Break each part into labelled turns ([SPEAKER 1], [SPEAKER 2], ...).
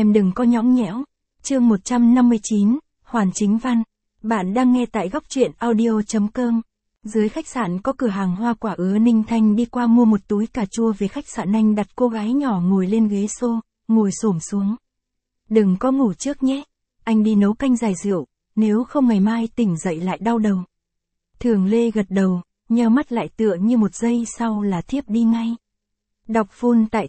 [SPEAKER 1] Em đừng có nhõng nhẽo. Chương 159, Hoàn Chính Văn. Bạn đang nghe tại góc truyện audio.com. Dưới khách sạn có cửa hàng hoa quả Ninh Thanh đi qua mua một túi cà chua về khách sạn. Anh đặt cô gái nhỏ ngồi lên ghế xô, ngồi xổm xuống. Đừng có ngủ trước nhé. Anh đi nấu canh giải rượu, nếu không ngày mai tỉnh dậy lại đau đầu. Thường Lê gật đầu, nheo mắt lại tựa như một giây sau là thiếp đi ngay. Đọc full tại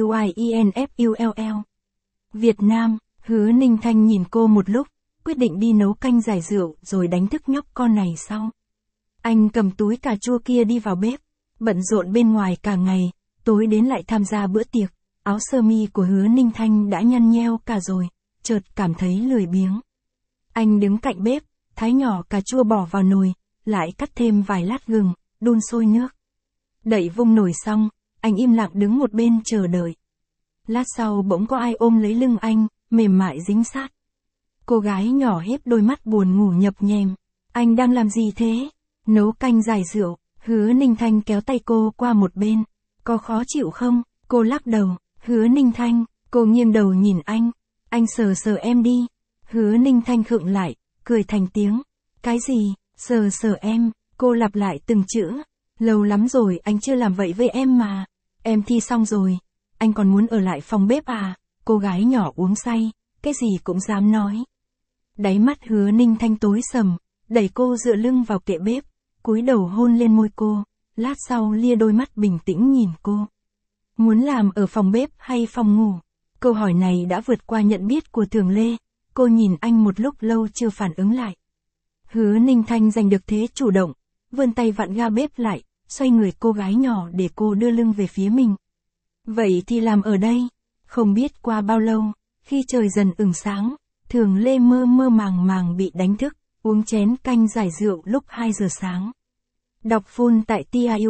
[SPEAKER 1] TIUIENFULL. Việt Nam, Hứa Ninh Thanh nhìn cô một lúc, quyết định đi nấu canh giải rượu rồi đánh thức nhóc con này sau. Anh cầm túi cà chua kia đi vào bếp, bận rộn bên ngoài cả ngày, tối đến lại tham gia bữa tiệc, áo sơ mi của Hứa Ninh Thanh đã nhăn nheo cả rồi, chợt cảm thấy lười biếng. Anh đứng cạnh bếp, thái nhỏ cà chua bỏ vào nồi, lại cắt thêm vài lát gừng, đun sôi nước. Đậy vung nồi xong, anh im lặng đứng một bên chờ đợi. Lát sau bỗng có ai ôm lấy lưng anh, mềm mại dính sát. Cô gái nhỏ hép đôi mắt buồn ngủ nhập nhèm. Anh đang làm gì thế? Nấu canh giải rượu. Hứa Ninh Thanh kéo tay cô qua một bên. Có khó chịu không? Cô lắc đầu. Hứa Ninh Thanh, cô nghiêng đầu nhìn anh. Anh sờ sờ em đi. Hứa Ninh Thanh khựng lại, cười thành tiếng. Cái gì? Sờ sờ em? Cô lặp lại từng chữ. Lâu lắm rồi anh chưa làm vậy với em mà. Em thi xong rồi. Anh còn muốn ở lại phòng bếp à? Cô gái nhỏ uống say, cái gì cũng dám nói. Đáy mắt Hứa Ninh Thanh tối sầm, đẩy cô dựa lưng vào kệ bếp, cúi đầu hôn lên môi cô, lát sau lia đôi mắt bình tĩnh nhìn cô. Muốn làm ở phòng bếp hay phòng ngủ? Câu hỏi này đã vượt qua nhận biết của Thường Lê, cô nhìn anh một lúc lâu chưa phản ứng lại. Hứa Ninh Thanh giành được thế chủ động, vươn tay vặn ga bếp lại, xoay người cô gái nhỏ để cô đưa lưng về phía mình. Vậy thì làm ở đây. Không biết qua bao lâu, khi trời dần ửng sáng, Thường Lê mơ mơ màng màng bị đánh thức, uống chén canh giải rượu lúc 2 giờ sáng. Đọc full tại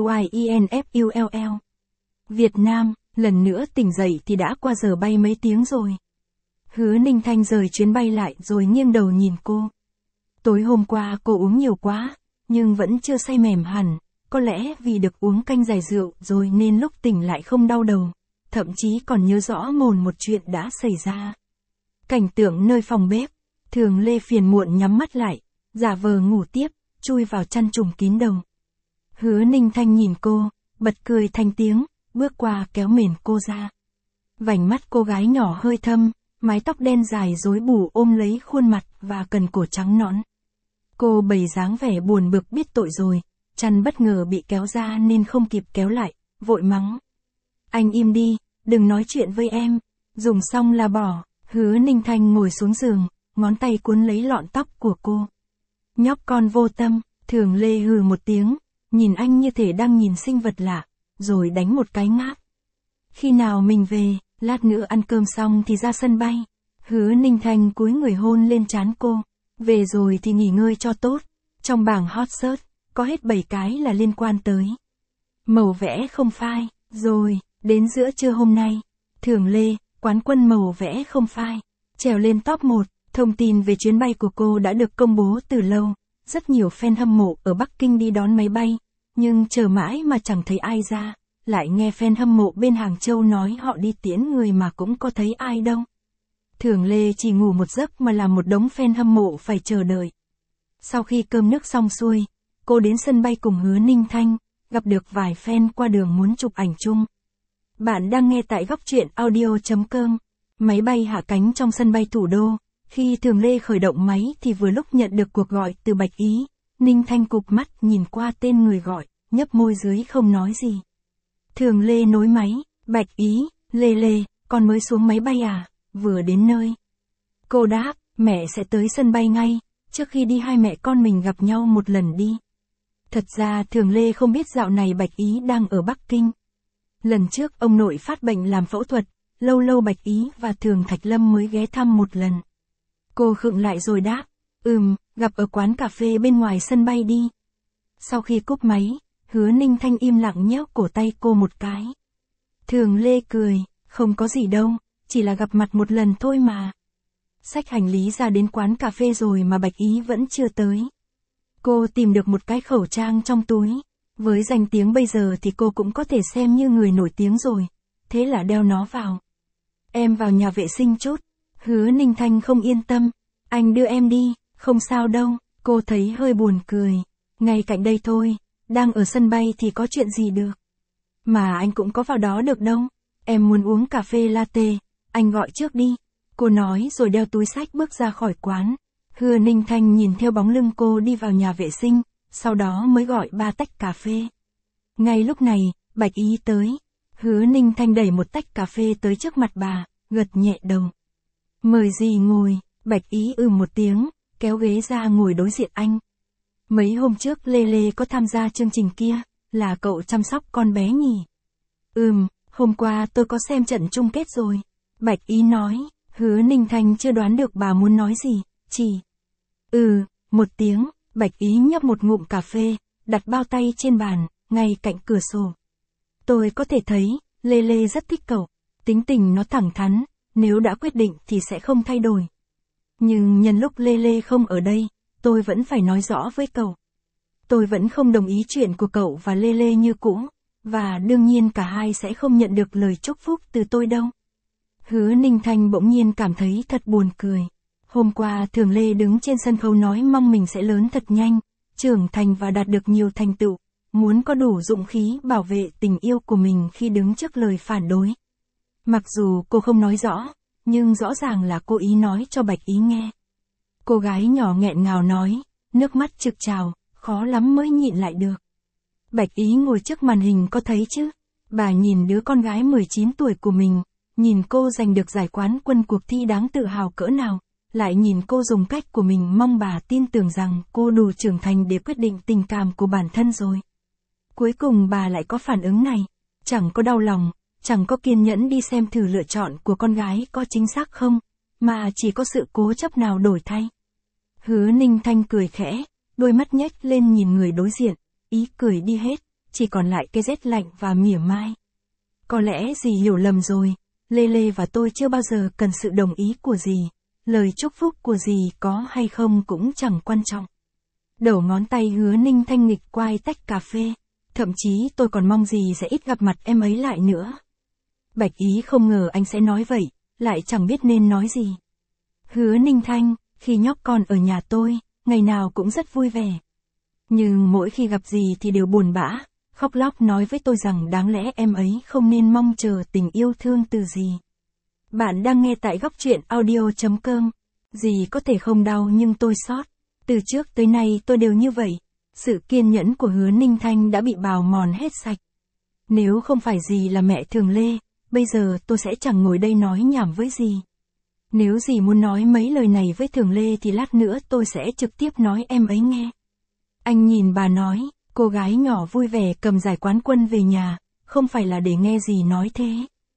[SPEAKER 1] TIUIENFULL. Việt Nam, lần nữa tỉnh dậy thì đã qua giờ bay mấy tiếng rồi. Hứa Ninh Thanh rời chuyến bay lại rồi nghiêng đầu nhìn cô. Tối hôm qua cô uống nhiều quá, nhưng vẫn chưa say mềm hẳn, có lẽ vì được uống canh giải rượu rồi nên lúc tỉnh lại không đau đầu. Thậm chí còn nhớ rõ mồn một chuyện đã xảy ra. Cảnh tượng nơi phòng bếp, Thường Lê phiền muộn nhắm mắt lại, giả vờ ngủ tiếp, chui vào chăn trùm kín đầu. Hứa Ninh Thanh nhìn cô, bật cười thành tiếng, bước qua kéo mền cô ra. Vành mắt cô gái nhỏ hơi thâm, mái tóc đen dài rối bù ôm lấy khuôn mặt và cần cổ trắng nõn. Cô bày dáng vẻ buồn bực biết tội rồi, chăn bất ngờ bị kéo ra nên không kịp kéo lại, vội mắng. Anh im đi, đừng nói chuyện với em. Dùng xong là bỏ. Hứa Ninh Thanh ngồi xuống giường, ngón tay cuốn lấy lọn tóc của cô. Nhóc con vô tâm. Thường Lê hừ một tiếng, nhìn anh như thể đang nhìn sinh vật lạ, rồi đánh một cái ngáp. Khi nào mình về? Lát nữa ăn cơm xong thì ra sân bay. Hứa Ninh Thanh cúi người hôn lên trán cô. Về rồi thì nghỉ ngơi cho tốt. Trong bảng hot search, có hết 7 cái là liên quan tới màu vẽ không phai. Rồi, đến giữa trưa hôm nay, Thường Lê, quán quân màu vẽ không phai, trèo lên top 1. Thông tin về chuyến bay của cô đã được công bố từ lâu. Rất nhiều fan hâm mộ ở Bắc Kinh đi đón máy bay, nhưng chờ mãi mà chẳng thấy ai ra. Lại nghe fan hâm mộ bên Hàng Châu nói họ đi tiễn người mà cũng có thấy ai đâu. Thường Lê chỉ ngủ một giấc mà làm một đống fan hâm mộ phải chờ đợi. Sau khi cơm nước xong xuôi, cô đến sân bay cùng Hứa Ninh Thanh, gặp được vài fan qua đường muốn chụp ảnh chung. Bạn đang nghe tại góc truyện audio.com. Máy bay hạ cánh trong sân bay thủ đô. Khi Thường Lê khởi động máy thì vừa lúc nhận được cuộc gọi từ Bạch Ý. Ninh Thanh cụp mắt nhìn qua tên người gọi, nhấp môi dưới không nói gì. Thường Lê nối máy. Bạch Ý, Lê, con mới xuống máy bay à? Vừa đến nơi. Cô đáp, mẹ sẽ tới sân bay ngay. Trước khi đi hai mẹ con mình gặp nhau một lần đi. Thật ra Thường Lê không biết dạo này Bạch Ý đang ở Bắc Kinh. Lần trước ông nội phát bệnh làm phẫu thuật, lâu lâu Bạch Ý và Thường Thạch Lâm mới ghé thăm một lần. Cô khựng lại rồi đáp, gặp ở quán cà phê bên ngoài sân bay đi. Sau khi cúp máy, Hứa Ninh Thanh im lặng nhéo cổ tay cô một cái. Thường Lê cười, không có gì đâu, chỉ là gặp mặt một lần thôi mà. Xách hành lý ra đến quán cà phê rồi mà Bạch Ý vẫn chưa tới. Cô tìm được một cái khẩu trang trong túi. Với danh tiếng bây giờ thì cô cũng có thể xem như người nổi tiếng rồi. Thế là đeo nó vào. Em vào nhà vệ sinh chút. Hứa Ninh Thanh không yên tâm. Anh đưa em đi, không sao đâu, cô thấy hơi buồn cười. Ngay cạnh đây thôi, đang ở sân bay thì có chuyện gì được. Mà anh cũng có vào đó được đâu. Em muốn uống cà phê latte, anh gọi trước đi. Cô nói rồi đeo túi xách bước ra khỏi quán. Hứa Ninh Thanh nhìn theo bóng lưng cô đi vào nhà vệ sinh, sau đó mới gọi 3 tách cà phê. Ngay lúc này, Bạch Ý tới. Hứa Ninh Thanh đẩy một tách cà phê tới trước mặt bà, gật nhẹ đầu. Mời gì ngồi, Bạch Ý một tiếng, kéo ghế ra ngồi đối diện anh. Mấy hôm trước Lê Lê có tham gia chương trình kia, là cậu chăm sóc con bé nhỉ? Hôm qua tôi có xem trận chung kết rồi. Bạch Ý nói. Hứa Ninh Thanh chưa đoán được bà muốn nói gì, chỉ. Một tiếng, Bạch Ý nhấp một ngụm cà phê, đặt bao tay trên bàn, ngay cạnh cửa sổ. Tôi có thể thấy, Lê Lê rất thích cậu, tính tình nó thẳng thắn, nếu đã quyết định thì sẽ không thay đổi. Nhưng nhân lúc Lê Lê không ở đây, tôi vẫn phải nói rõ với cậu. Tôi vẫn không đồng ý chuyện của cậu và Lê Lê như cũ, và đương nhiên cả hai sẽ không nhận được lời chúc phúc từ tôi đâu. Hứa Ninh Thanh bỗng nhiên cảm thấy thật buồn cười. Hôm qua Thường Lê đứng trên sân khấu nói mong mình sẽ lớn thật nhanh, trưởng thành và đạt được nhiều thành tựu, muốn có đủ dũng khí bảo vệ tình yêu của mình khi đứng trước lời phản đối. Mặc dù cô không nói rõ, nhưng rõ ràng là cô ý nói cho Bạch Ý nghe. Cô gái nhỏ nghẹn ngào nói, nước mắt trực trào, khó lắm mới nhịn lại được. Bạch Ý ngồi trước màn hình có thấy chứ? Bà nhìn đứa con gái 19 tuổi của mình, nhìn cô giành được giải quán quân cuộc thi đáng tự hào cỡ nào, lại nhìn cô dùng cách của mình mong bà tin tưởng rằng cô đủ trưởng thành để quyết định tình cảm của bản thân rồi. Cuối cùng bà lại có phản ứng này, chẳng có đau lòng, chẳng có kiên nhẫn đi xem thử lựa chọn của con gái có chính xác không, mà chỉ có sự cố chấp nào đổi thay. Hứa Ninh Thanh cười khẽ, đôi mắt nhếch lên nhìn người đối diện, ý cười đi hết, chỉ còn lại cái rét lạnh và mỉa mai. Có lẽ dì hiểu lầm rồi, Lê Lê và tôi chưa bao giờ cần sự đồng ý của dì, lời chúc phúc của dì có hay không cũng chẳng quan trọng. Đầu ngón tay Hứa Ninh Thanh nghịch quai tách cà phê, thậm chí tôi còn mong dì sẽ ít gặp mặt em ấy lại nữa. Bạch Ý không ngờ anh sẽ nói vậy, lại chẳng biết nên nói gì. Hứa Ninh Thanh, khi nhóc con ở nhà tôi, ngày nào cũng rất vui vẻ. Nhưng mỗi khi gặp dì thì đều buồn bã, khóc lóc nói với tôi rằng đáng lẽ em ấy không nên mong chờ tình yêu thương từ dì. Bạn đang nghe tại Góc Truyện Audio.com. Dì có thể không đau nhưng tôi xót. Từ trước tới nay tôi đều như vậy. Sự kiên nhẫn của Hứa Ninh Thanh đã bị bào mòn hết sạch. Nếu không phải dì là mẹ Thường Lê, bây giờ tôi sẽ chẳng ngồi đây nói nhảm với dì. Nếu dì muốn nói mấy lời này với Thường Lê thì lát nữa tôi sẽ trực tiếp nói em ấy nghe. Anh nhìn bà nói, cô gái nhỏ vui vẻ cầm giải quán quân về nhà, không phải là để nghe dì nói thế.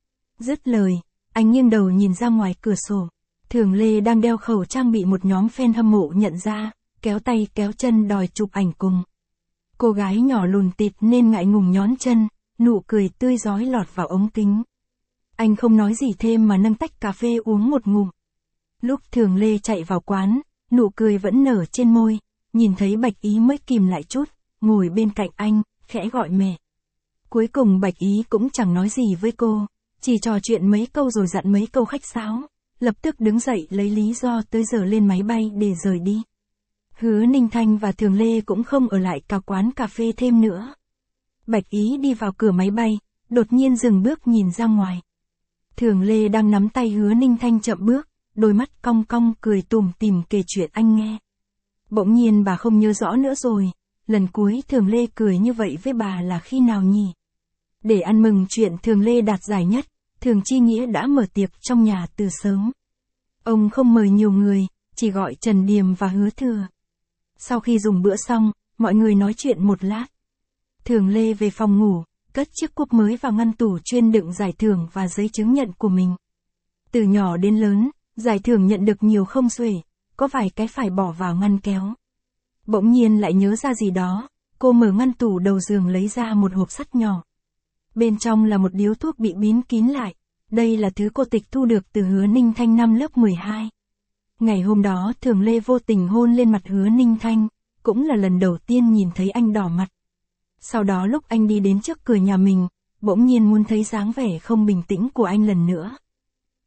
[SPEAKER 1] Dứt lời, anh nghiêng đầu nhìn ra ngoài cửa sổ. Thường Lê đang đeo khẩu trang bị một nhóm fan hâm mộ nhận ra, kéo tay kéo chân đòi chụp ảnh cùng. Cô gái nhỏ lùn tịt nên ngại ngùng nhón chân, nụ cười tươi rói lọt vào ống kính. Anh không nói gì thêm mà nâng tách cà phê uống một ngụm. Lúc Thường Lê chạy vào quán, nụ cười vẫn nở trên môi, nhìn thấy Bạch Ý mới kìm lại chút, ngồi bên cạnh anh, khẽ gọi mẹ. Cuối cùng Bạch Ý cũng chẳng nói gì với cô, chỉ trò chuyện mấy câu rồi dặn mấy câu khách sáo, lập tức đứng dậy lấy lý do tới giờ lên máy bay để rời đi. Hứa Ninh Thanh và Thường Lê cũng không ở lại cả quán cà phê thêm nữa. Bạch Ý đi vào cửa máy bay, đột nhiên dừng bước nhìn ra ngoài. Thường Lê đang nắm tay Hứa Ninh Thanh chậm bước, đôi mắt cong cong cười tủm tỉm kể chuyện anh nghe. Bỗng nhiên bà không nhớ rõ nữa rồi, lần cuối Thường Lê cười như vậy với bà là khi nào nhỉ? Để ăn mừng chuyện Thường Lê đạt giải nhất, Thường Chi Nghĩa đã mở tiệc trong nhà từ sớm. Ông không mời nhiều người, chỉ gọi Trần Điềm và Hứa Thừa. Sau khi dùng bữa xong, mọi người nói chuyện một lát. Thường Lê về phòng ngủ, cất chiếc cúp mới vào ngăn tủ chuyên đựng giải thưởng và giấy chứng nhận của mình. Từ nhỏ đến lớn, giải thưởng nhận được nhiều không xuể, có vài cái phải bỏ vào ngăn kéo. Bỗng nhiên lại nhớ ra gì đó, cô mở ngăn tủ đầu giường lấy ra một hộp sắt nhỏ. Bên trong là một điếu thuốc bị bín kín lại, đây là thứ cô tịch thu được từ Hứa Ninh Thanh năm lớp 12. Ngày hôm đó Thường Lê vô tình hôn lên mặt Hứa Ninh Thanh, cũng là lần đầu tiên nhìn thấy anh đỏ mặt. Sau đó lúc anh đi đến trước cửa nhà mình, bỗng nhiên muốn thấy dáng vẻ không bình tĩnh của anh lần nữa.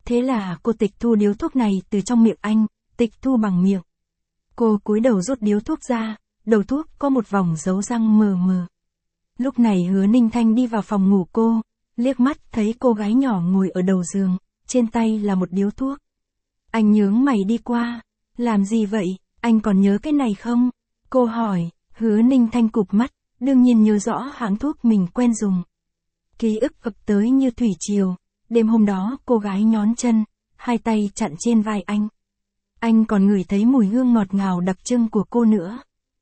[SPEAKER 1] Thế là cô tịch thu điếu thuốc này từ trong miệng anh, tịch thu bằng miệng. Cô cúi đầu rút điếu thuốc ra, đầu thuốc có một vòng dấu răng mờ mờ. Lúc này Hứa Ninh Thanh đi vào phòng ngủ cô, liếc mắt thấy cô gái nhỏ ngồi ở đầu giường, trên tay là một điếu thuốc. Anh nhướng mày đi qua, làm gì vậy, anh còn nhớ cái này không? Cô hỏi, Hứa Ninh Thanh cụp mắt, đương nhiên nhớ rõ hãng thuốc mình quen dùng. Ký ức ập tới như thủy triều, đêm hôm đó cô gái nhón chân, hai tay chặn trên vai anh. Anh còn ngửi thấy mùi hương ngọt ngào đặc trưng của cô nữa.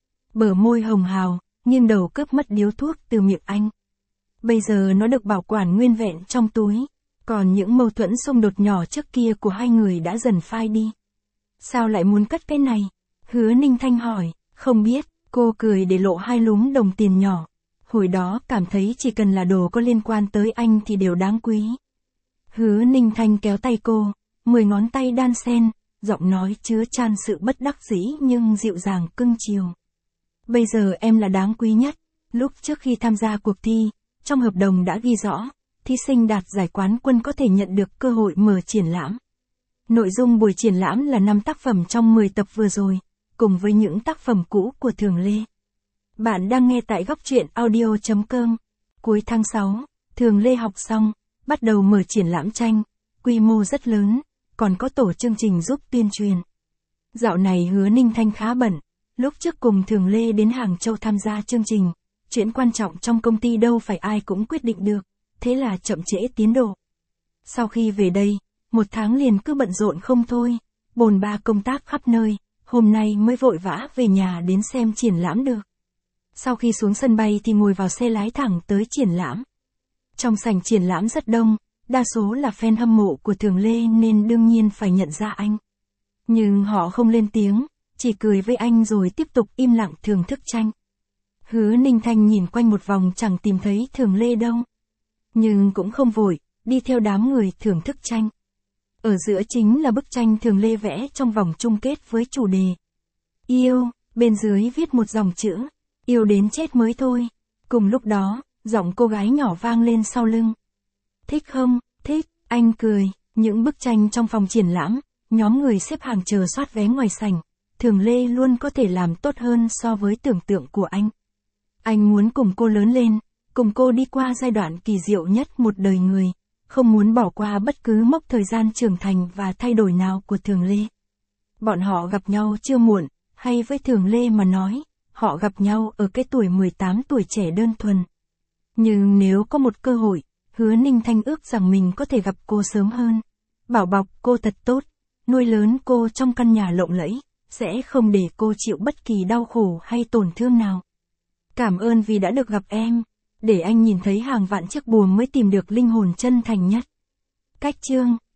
[SPEAKER 1] Bờ môi hồng hào, nghiêng đầu cướp mất điếu thuốc từ miệng anh. Bây giờ nó được bảo quản nguyên vẹn trong túi, còn những mâu thuẫn xung đột nhỏ trước kia của hai người đã dần phai đi. Sao lại muốn cất cái này? Hứa Ninh Thanh hỏi, không biết, cô cười để lộ hai lúm đồng tiền nhỏ. Hồi đó cảm thấy chỉ cần là đồ có liên quan tới anh thì đều đáng quý. Hứa Ninh Thanh kéo tay cô, 10 ngón tay đan xen, giọng nói chứa chan sự bất đắc dĩ nhưng dịu dàng cưng chiều. Bây giờ em là đáng quý nhất. Lúc trước khi tham gia cuộc thi, trong hợp đồng đã ghi rõ, thí sinh đạt giải quán quân có thể nhận được cơ hội mở triển lãm. Nội dung buổi triển lãm là 5 tác phẩm trong 10 tập vừa rồi, cùng với những tác phẩm cũ của Thường Lê. Bạn đang nghe tại góc truyện audio.com. Cuối tháng 6, Thường Lê học xong, bắt đầu mở triển lãm tranh, quy mô rất lớn, còn có tổ chương trình giúp tuyên truyền. Dạo này Hứa Ninh Thanh khá bận, lúc trước cùng Thường Lê đến Hàng Châu tham gia chương trình, chuyện quan trọng trong công ty đâu phải ai cũng quyết định được, thế là chậm trễ tiến độ. Sau khi về đây, 1 tháng liền cứ bận rộn không thôi, bồn ba công tác khắp nơi, hôm nay mới vội vã về nhà đến xem triển lãm được. Sau khi xuống sân bay thì ngồi vào xe lái thẳng tới triển lãm. Trong sảnh triển lãm rất đông, đa số là fan hâm mộ của Thường Lê nên đương nhiên phải nhận ra anh. Nhưng họ không lên tiếng, chỉ cười với anh rồi tiếp tục im lặng thưởng thức tranh. Hứa Ninh Thanh nhìn quanh một vòng chẳng tìm thấy Thường Lê đâu. Nhưng cũng không vội, đi theo đám người thưởng thức tranh. Ở giữa chính là bức tranh Thường Lê vẽ trong vòng chung kết với chủ đề yêu, bên dưới viết một dòng chữ, yêu đến chết mới thôi. Cùng lúc đó, giọng cô gái nhỏ vang lên sau lưng. Thích không? Thích, anh cười. Những bức tranh trong phòng triển lãm, nhóm người xếp hàng chờ soát vé ngoài sảnh. Thường Lê luôn có thể làm tốt hơn so với tưởng tượng của anh. Anh muốn cùng cô lớn lên, cùng cô đi qua giai đoạn kỳ diệu nhất một đời người, không muốn bỏ qua bất cứ mốc thời gian trưởng thành và thay đổi nào của Thường Lê. Bọn họ gặp nhau chưa muộn, hay với Thường Lê mà nói, họ gặp nhau ở cái tuổi 18 tuổi trẻ đơn thuần. Nhưng nếu có một cơ hội, Hứa Ninh Thanh ước rằng mình có thể gặp cô sớm hơn. Bảo bọc cô thật tốt, nuôi lớn cô trong căn nhà lộng lẫy, sẽ không để cô chịu bất kỳ đau khổ hay tổn thương nào. Cảm ơn vì đã được gặp em, để anh nhìn thấy hàng vạn chiếc bùa mới tìm được linh hồn chân thành nhất. Cách chương